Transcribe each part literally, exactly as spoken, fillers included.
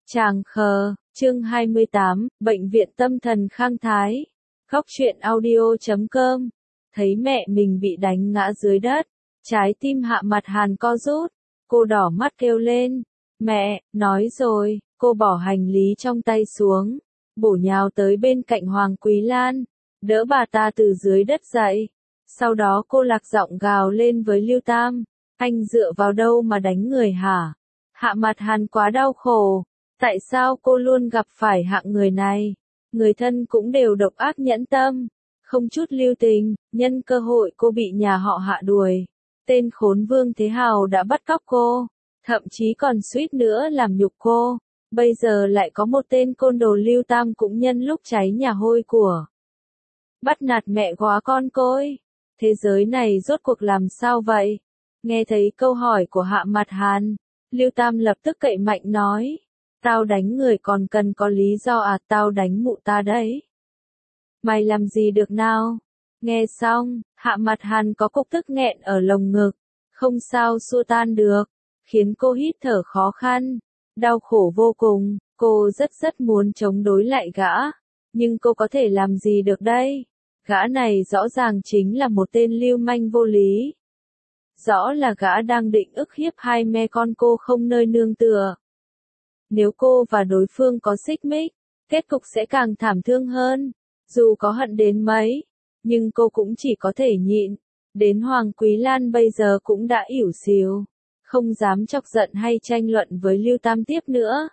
Tràng khờ, chương hai mươi tám, Bệnh viện tâm thần Khang Thái. Góc truyện audio chấm com. Thấy mẹ mình bị đánh ngã dưới đất, trái tim Hạ Mặt Hàn co rút, cô đỏ mắt kêu lên. Mẹ, nói rồi, cô bỏ hành lý trong tay xuống, bổ nhào tới bên cạnh Hoàng Quý Lan, đỡ bà ta từ dưới đất dậy. Sau đó cô lạc giọng gào lên với Lưu Tam, anh dựa vào đâu mà đánh người hả? Hạ Mặt Hàn quá đau khổ. Tại sao cô luôn gặp phải hạng người này? Người thân cũng đều độc ác nhẫn tâm, không chút lưu tình, nhân cơ hội cô bị nhà họ Hạ đuổi. Tên khốn Vương Thế Hào đã bắt cóc cô, thậm chí còn suýt nữa làm nhục cô. Bây giờ lại có một tên côn đồ Lưu Tam cũng nhân lúc cháy nhà hôi của. Bắt nạt mẹ góa con côi. Thế giới này rốt cuộc làm sao vậy? Nghe thấy câu hỏi của Hạ Mặt Hàn, Lưu Tam lập tức cậy mạnh nói. Tao đánh người còn cần có lý do à, tao đánh mụ ta đấy. Mày làm gì được nào? Nghe xong, Hạ Mặt Hàn có cục tức nghẹn ở lồng ngực, không sao xua tan được, khiến cô hít thở khó khăn, đau khổ vô cùng. Cô rất rất muốn chống đối lại gã, nhưng cô có thể làm gì được đây? Gã này rõ ràng chính là một tên lưu manh vô lý. Rõ là gã đang định ức hiếp hai mẹ con cô không nơi nương tựa. Nếu cô và đối phương có xích mích, kết cục sẽ càng thảm thương hơn. Dù có hận đến mấy, nhưng cô cũng chỉ có thể nhịn. Đến Hoàng Quý Lan bây giờ cũng đã ỉu xìu, không dám chọc giận hay tranh luận với Lưu Tam tiếp nữa.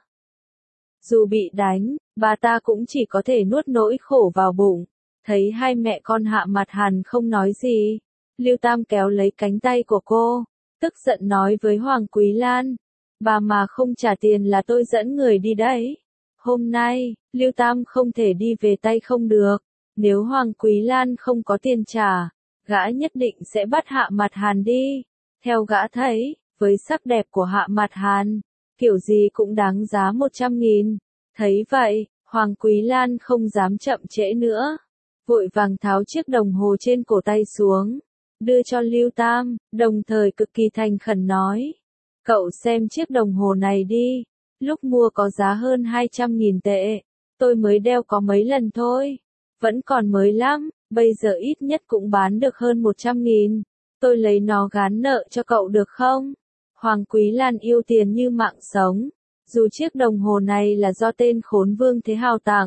Dù bị đánh, bà ta cũng chỉ có thể nuốt nỗi khổ vào bụng. Thấy hai mẹ con Hạ Mặt Hàn không nói gì, Lưu Tam kéo lấy cánh tay của cô, tức giận nói với Hoàng Quý Lan. Bà mà không trả tiền là tôi dẫn người đi đấy. Hôm nay, Lưu Tam không thể đi về tay không được. Nếu Hoàng Quý Lan không có tiền trả, gã nhất định sẽ bắt Hạ Mặt Hàn đi. Theo gã thấy, với sắc đẹp của Hạ Mặt Hàn, kiểu gì cũng đáng giá một trăm nghìn. Thấy vậy, Hoàng Quý Lan không dám chậm trễ nữa. Vội vàng tháo chiếc đồng hồ trên cổ tay xuống, đưa cho Lưu Tam, đồng thời cực kỳ thành khẩn nói. Cậu xem chiếc đồng hồ này đi, lúc mua có giá hơn hai trăm nghìn tệ, tôi mới đeo có mấy lần thôi, vẫn còn mới lắm, bây giờ ít nhất cũng bán được hơn một trăm nghìn, tôi lấy nó gán nợ cho cậu được không? Hoàng Quý Lan yêu tiền như mạng sống, dù chiếc đồng hồ này là do tên khốn Vương Thế Hào tặng,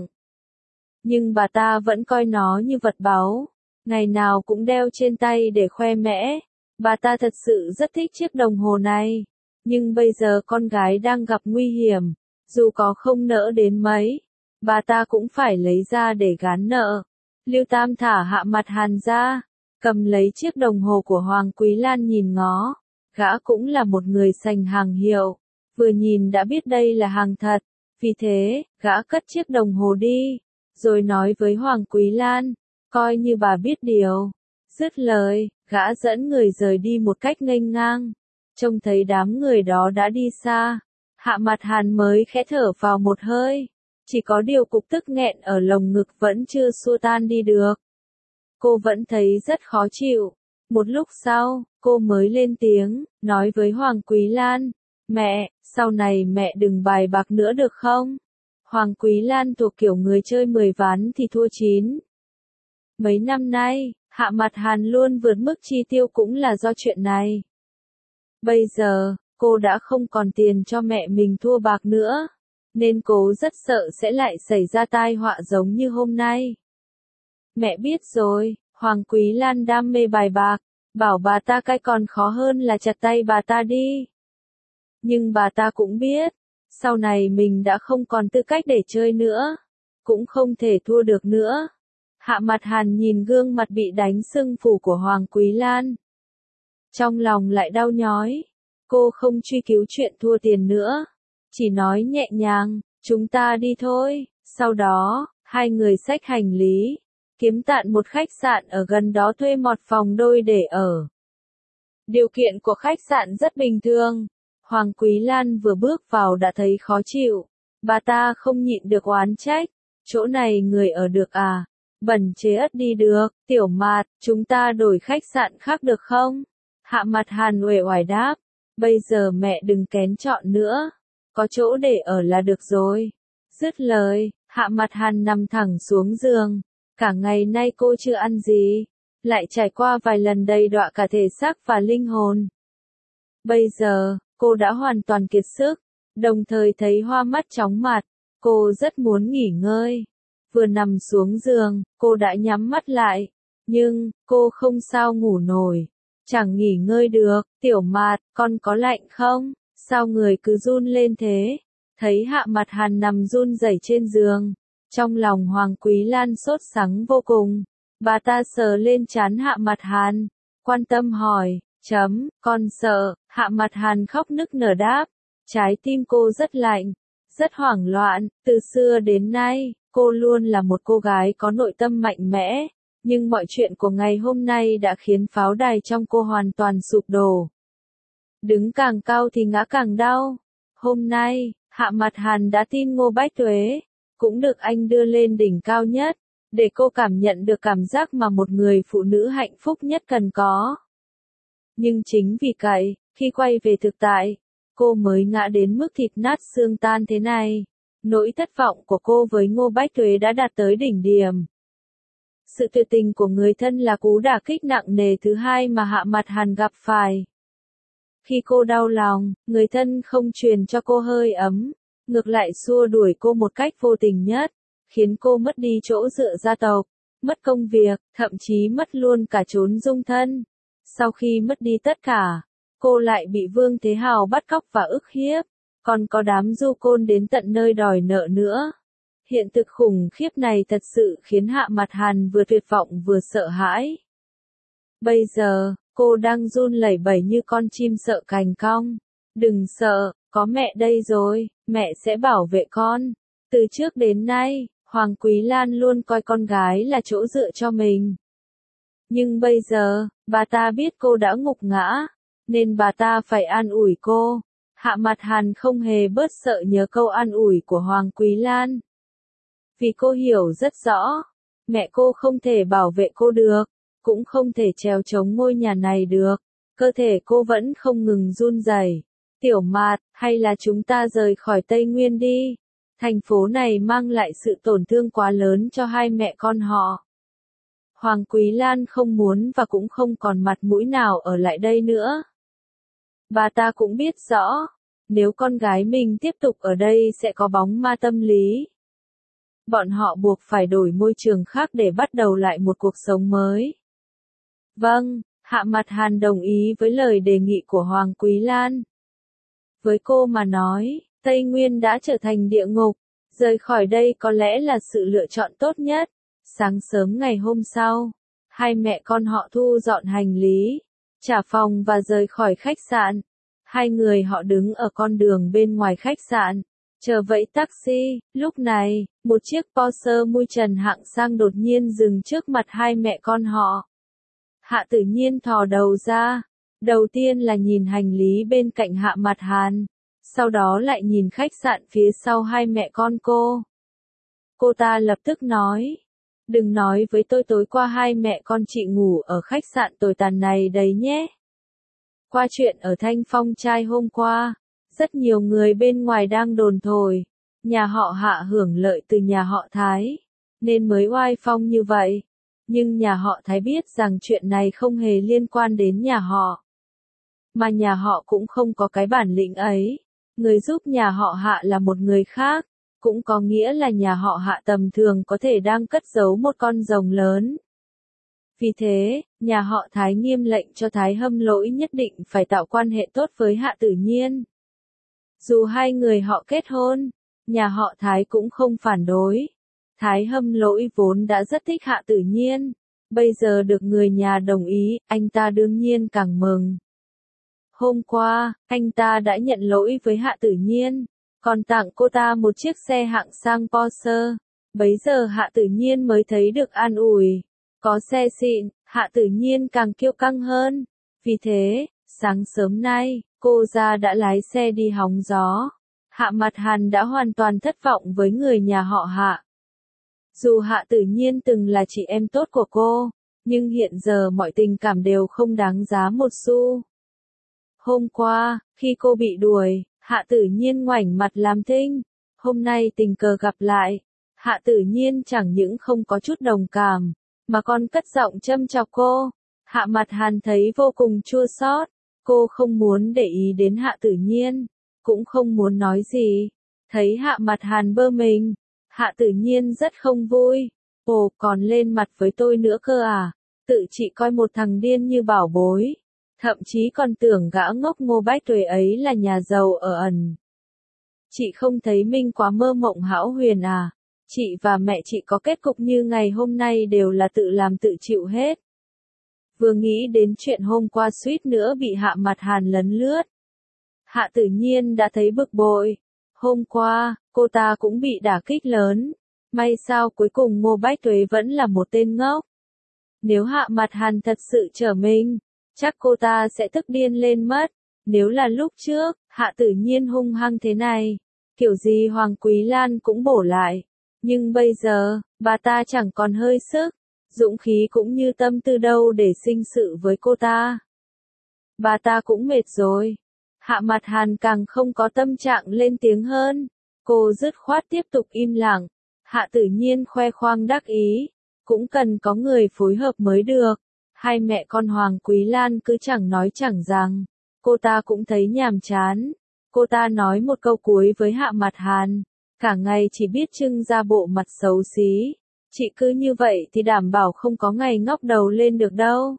nhưng bà ta vẫn coi nó như vật báu, ngày nào cũng đeo trên tay để khoe mẽ, bà ta thật sự rất thích chiếc đồng hồ này. Nhưng bây giờ con gái đang gặp nguy hiểm, dù có không nỡ đến mấy, bà ta cũng phải lấy ra để gán nợ. Lưu Tam thả Hạ Mặt Hàn ra, cầm lấy chiếc đồng hồ của Hoàng Quý Lan nhìn ngó. Gã cũng là một người sành hàng hiệu, vừa nhìn đã biết đây là hàng thật. Vì thế, gã cất chiếc đồng hồ đi, rồi nói với Hoàng Quý Lan, coi như bà biết điều. Dứt lời, gã dẫn người rời đi một cách nghênh ngang. Trông thấy đám người đó đã đi xa, Hạ Mặt Hàn mới khẽ thở vào một hơi, chỉ có điều cục tức nghẹn ở lồng ngực vẫn chưa xua tan đi được. Cô vẫn thấy rất khó chịu. Một lúc sau, cô mới lên tiếng, nói với Hoàng Quý Lan, mẹ, sau này mẹ đừng bài bạc nữa được không? Hoàng Quý Lan thuộc kiểu người chơi mười ván thì thua chín. Mấy năm nay, Hạ Mặt Hàn luôn vượt mức chi tiêu cũng là do chuyện này. Bây giờ, cô đã không còn tiền cho mẹ mình thua bạc nữa, nên cô rất sợ sẽ lại xảy ra tai họa giống như hôm nay. Mẹ biết rồi, Hoàng Quý Lan đam mê bài bạc, bảo bà ta cai còn khó hơn là chặt tay bà ta đi. Nhưng bà ta cũng biết, sau này mình đã không còn tư cách để chơi nữa, cũng không thể thua được nữa. Hạ Mặt Hàn nhìn gương mặt bị đánh sưng phù của Hoàng Quý Lan. Trong lòng lại đau nhói, cô không truy cứu chuyện thua tiền nữa, chỉ nói nhẹ nhàng, chúng ta đi thôi. Sau đó, hai người xách hành lý, kiếm tạn một khách sạn ở gần đó thuê một phòng đôi để ở. Điều kiện của khách sạn rất bình thường, Hoàng Quý Lan vừa bước vào đã thấy khó chịu, bà ta không nhịn được oán trách, chỗ này người ở được à, bẩn chế ất đi được, Tiểu Mạt, chúng ta đổi khách sạn khác được không? Hạ Mặt Hàn uể oải đáp, bây giờ mẹ đừng kén chọn nữa, có chỗ để ở là được rồi. Dứt lời, Hạ Mặt Hàn nằm thẳng xuống giường. Cả ngày nay cô chưa ăn gì, lại trải qua vài lần đầy đọa cả thể xác và linh hồn. Bây giờ, cô đã hoàn toàn kiệt sức, đồng thời thấy hoa mắt chóng mặt. Cô rất muốn nghỉ ngơi. Vừa nằm xuống giường, cô đã nhắm mắt lại. Nhưng, cô không sao ngủ nổi. Chẳng nghỉ ngơi được. Tiểu Mạt, con có lạnh không? Sao người cứ run lên thế? Thấy Hạ Mặt Hàn nằm run rẩy trên giường. Trong lòng Hoàng Quý Lan sốt sắng vô cùng. Bà ta sờ lên trán Hạ Mặt Hàn. Quan tâm hỏi, chấm, con sợ. Hạ Mặt Hàn khóc nức nở đáp. Trái tim cô rất lạnh, rất hoảng loạn. Từ xưa đến nay, cô luôn là một cô gái có nội tâm mạnh mẽ. Nhưng mọi chuyện của ngày hôm nay đã khiến pháo đài trong cô hoàn toàn sụp đổ. Đứng càng cao thì ngã càng đau. Hôm nay, Hạ Mặt Hàn đã tin Ngô Bách Tuế, cũng được anh đưa lên đỉnh cao nhất, để cô cảm nhận được cảm giác mà một người phụ nữ hạnh phúc nhất cần có. Nhưng chính vì vậy, khi quay về thực tại, cô mới ngã đến mức thịt nát xương tan thế này. Nỗi thất vọng của cô với Ngô Bách Tuế đã đạt tới đỉnh điểm. Sự tuyệt tình của người thân là cú đả kích nặng nề thứ hai mà Hạ Mặt Hàn gặp phải. Khi cô đau lòng, người thân không truyền cho cô hơi ấm, ngược lại xua đuổi cô một cách vô tình nhất, khiến cô mất đi chỗ dựa gia tộc, mất công việc, thậm chí mất luôn cả chốn dung thân. Sau khi mất đi tất cả, cô lại bị Vương Thế Hào bắt cóc và ức hiếp, còn có đám du côn đến tận nơi đòi nợ nữa. Hiện thực khủng khiếp này thật sự khiến Hạ Mặt Hàn vừa tuyệt vọng vừa sợ hãi. Bây giờ, cô đang run lẩy bẩy như con chim sợ cành cong. Đừng sợ, có mẹ đây rồi, mẹ sẽ bảo vệ con. Từ trước đến nay, Hoàng Quý Lan luôn coi con gái là chỗ dựa cho mình. Nhưng bây giờ, bà ta biết cô đã ngục ngã, nên bà ta phải an ủi cô. Hạ Mặt Hàn không hề bớt sợ nhớ câu an ủi của Hoàng Quý Lan. Vì cô hiểu rất rõ, mẹ cô không thể bảo vệ cô được, cũng không thể trèo chống ngôi nhà này được. Cơ thể cô vẫn không ngừng run rẩy. Tiểu Mạt, hay là chúng ta rời khỏi Tây Nguyên đi. Thành phố này mang lại sự tổn thương quá lớn cho hai mẹ con họ. Hoàng Quý Lan không muốn và cũng không còn mặt mũi nào ở lại đây nữa. Bà ta cũng biết rõ, nếu con gái mình tiếp tục ở đây sẽ có bóng ma tâm lý. Bọn họ buộc phải đổi môi trường khác để bắt đầu lại một cuộc sống mới. Vâng, Hạ Mặt Hàn đồng ý với lời đề nghị của Hoàng Quý Lan. Với cô mà nói, Tây Nguyên đã trở thành địa ngục, rời khỏi đây có lẽ là sự lựa chọn tốt nhất. Sáng sớm ngày hôm sau, hai mẹ con họ thu dọn hành lý, trả phòng và rời khỏi khách sạn. Hai người họ đứng ở con đường bên ngoài khách sạn, chờ vẫy taxi. Lúc này, một chiếc Porsche mui trần hạng sang đột nhiên dừng trước mặt hai mẹ con họ. Hạ Tự Nhiên thò đầu ra, đầu tiên là nhìn hành lý bên cạnh Hạ Mặt Hàn, sau đó lại nhìn khách sạn phía sau hai mẹ con cô. Cô ta lập tức nói, đừng nói với tôi tối qua hai mẹ con chị ngủ ở khách sạn tồi tàn này đấy nhé. Qua chuyện ở Thanh Phong trai hôm qua, rất nhiều người bên ngoài đang đồn thổi, nhà họ Hạ hưởng lợi từ nhà họ Thái, nên mới oai phong như vậy. Nhưng nhà họ Thái biết rằng chuyện này không hề liên quan đến nhà họ. Mà nhà họ cũng không có cái bản lĩnh ấy. Người giúp nhà họ Hạ là một người khác, cũng có nghĩa là nhà họ Hạ tầm thường có thể đang cất giấu một con rồng lớn. Vì thế, nhà họ Thái nghiêm lệnh cho Thái Hâm Lỗi nhất định phải tạo quan hệ tốt với Hạ Tự Nhiên. Dù hai người họ kết hôn, nhà họ Thái cũng không phản đối. Thái Hâm Lỗi vốn đã rất thích Hạ Tự Nhiên, bây giờ được người nhà đồng ý, anh ta đương nhiên càng mừng. Hôm qua, anh ta đã nhận lỗi với Hạ Tự Nhiên, còn tặng cô ta một chiếc xe hạng sang Porsche. Bấy giờ Hạ Tự Nhiên mới thấy được an ủi. Có xe xịn, Hạ Tự Nhiên càng kiêu căng hơn. Vì thế, sáng sớm nay, cô ra đã lái xe đi hóng gió. Hạ Mặt Hàn đã hoàn toàn thất vọng với người nhà họ Hạ. Dù Hạ Tự Nhiên từng là chị em tốt của cô, nhưng hiện giờ mọi tình cảm đều không đáng giá một xu. Hôm qua, khi cô bị đuổi, Hạ Tử Nhiên ngoảnh mặt làm thinh, hôm nay tình cờ gặp lại, Hạ Tử Nhiên chẳng những không có chút đồng cảm, mà còn cất giọng châm chọc cô. Hạ Mặt Hàn thấy vô cùng chua xót, cô không muốn để ý đến Hạ Tử Nhiên, cũng không muốn nói gì. Thấy Hạ Mặt Hàn bơ mình, Hạ Tử Nhiên rất không vui. Ồ, còn lên mặt với tôi nữa cơ à? Tự chị coi một thằng điên như bảo bối. Thậm chí còn tưởng gã ngốc Ngô Bách Tuế ấy là nhà giàu ở ẩn. Chị không thấy mình quá mơ mộng hão huyền à? Chị và mẹ chị có kết cục như ngày hôm nay đều là tự làm tự chịu hết. Vừa nghĩ đến chuyện hôm qua suýt nữa bị Hạ Mặt Hàn lấn lướt, Hạ Tử Nhiên đã thấy bực bội. Hôm qua, cô ta cũng bị đả kích lớn. May sao cuối cùng Ngô Bách Tuế vẫn là một tên ngốc. Nếu Hạ Mặt Hàn thật sự trở mình, chắc cô ta sẽ tức điên lên mất. Nếu là lúc trước, Hạ Tử Nhiên hung hăng thế này, kiểu gì Hoàng Quý Lan cũng bổ lại. Nhưng bây giờ, bà ta chẳng còn hơi sức, dũng khí cũng như tâm tư đâu để sinh sự với cô ta. Bà ta cũng mệt rồi. Hạ Mặt Hàn càng không có tâm trạng lên tiếng hơn. Cô dứt khoát tiếp tục im lặng. Hạ Tử Nhiên khoe khoang đắc ý. Cũng cần có người phối hợp mới được. Hai mẹ con Hoàng Quý Lan cứ chẳng nói chẳng rằng. Cô ta cũng thấy nhàm chán. Cô ta nói một câu cuối với Hạ Mặt Hàn. Cả ngày chỉ biết trưng ra bộ mặt xấu xí. Chị cứ như vậy thì đảm bảo không có ngày ngóc đầu lên được đâu.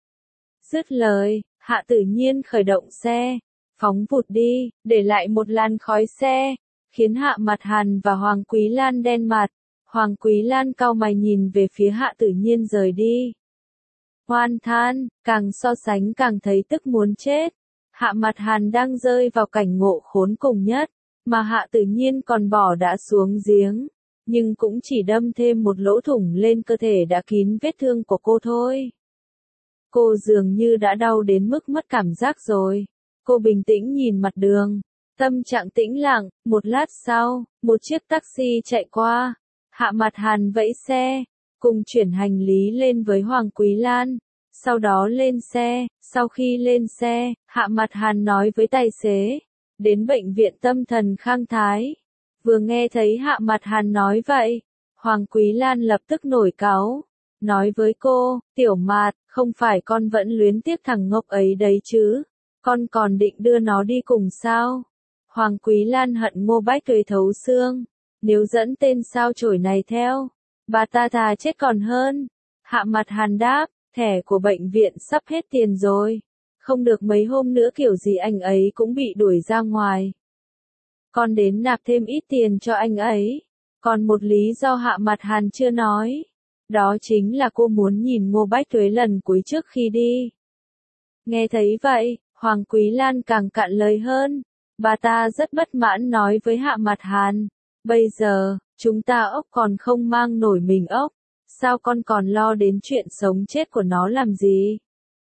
Dứt lời, Hạ Tử Nhiên khởi động xe, phóng vụt đi, để lại một làn khói xe, khiến Hạ Mặt Hàn và Hoàng Quý Lan đen mặt. Hoàng Quý Lan cau mày nhìn về phía Hạ Tử Nhiên rời đi. Hoan than, càng so sánh càng thấy tức muốn chết. Hạ Mặt Hàn đang rơi vào cảnh ngộ khốn cùng nhất, mà Hạ Tử Nhiên còn bỏ đã xuống giếng, nhưng cũng chỉ đâm thêm một lỗ thủng lên cơ thể đã kín vết thương của cô thôi. Cô dường như đã đau đến mức mất cảm giác rồi. Cô bình tĩnh nhìn mặt đường, tâm trạng tĩnh lặng. Một lát sau, một chiếc taxi chạy qua. Hạ Mặt Hàn vẫy xe, cùng chuyển hành lý lên với Hoàng Quý Lan. Sau đó lên xe, sau khi lên xe, Hạ Mặt Hàn nói với tài xế, đến bệnh viện tâm thần Khang Thái. Vừa nghe thấy Hạ Mặt Hàn nói vậy, Hoàng Quý Lan lập tức nổi cáu, nói với cô, Tiểu Mạt, không phải con vẫn luyến tiếc thằng ngốc ấy đấy chứ, con còn định đưa nó đi cùng sao? Hoàng Quý Lan hận Ngô Bách Tuế thấu xương, nếu dẫn tên sao chổi này theo, bà ta thà chết còn hơn. Hạ Mặt Hàn đáp, thẻ của bệnh viện sắp hết tiền rồi, không được mấy hôm nữa kiểu gì anh ấy cũng bị đuổi ra ngoài. Con đến nạp thêm ít tiền cho anh ấy. Còn một lý do Hạ Mặt Hàn chưa nói, đó chính là cô muốn nhìn Ngô Bách Tuế lần cuối trước khi đi. Nghe thấy vậy, Hoàng Quý Lan càng cạn lời hơn. Bà ta rất bất mãn nói với Hạ Mặt Hàn, bây giờ, chúng ta ốc còn không mang nổi mình ốc, sao con còn lo đến chuyện sống chết của nó làm gì?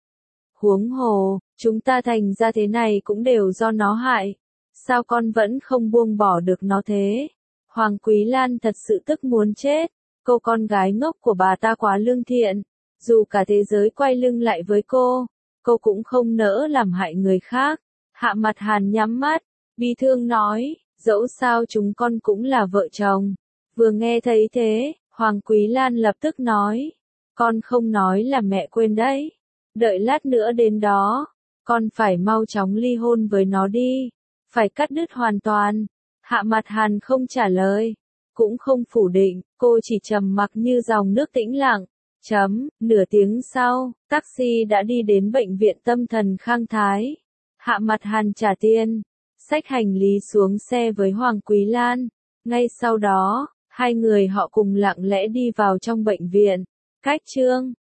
Huống hồ, chúng ta thành ra thế này cũng đều do nó hại. Sao con vẫn không buông bỏ được nó thế? Hoàng Quý Lan thật sự tức muốn chết. Cô con gái ngốc của bà ta quá lương thiện. Dù cả thế giới quay lưng lại với cô, cô cũng không nỡ làm hại người khác. Hạ Mặt Hàn nhắm mắt, bi thương nói, dẫu sao chúng con cũng là vợ chồng. Vừa nghe thấy thế, Hoàng Quý Lan lập tức nói, con không nói là mẹ quên đấy. Đợi lát nữa đến đó, con phải mau chóng ly hôn với nó đi. Phải cắt đứt hoàn toàn. Hạ Mặt Hàn không trả lời, cũng không phủ định, cô chỉ trầm mặc như dòng nước tĩnh lặng. Chấm, nửa tiếng sau, taxi đã đi đến bệnh viện tâm thần Khang Thái. Hạ Mặt Hàn trả tiền, xách hành lý xuống xe với Hoàng Quý Lan. Ngay sau đó, hai người họ cùng lặng lẽ đi vào trong bệnh viện. Cách chương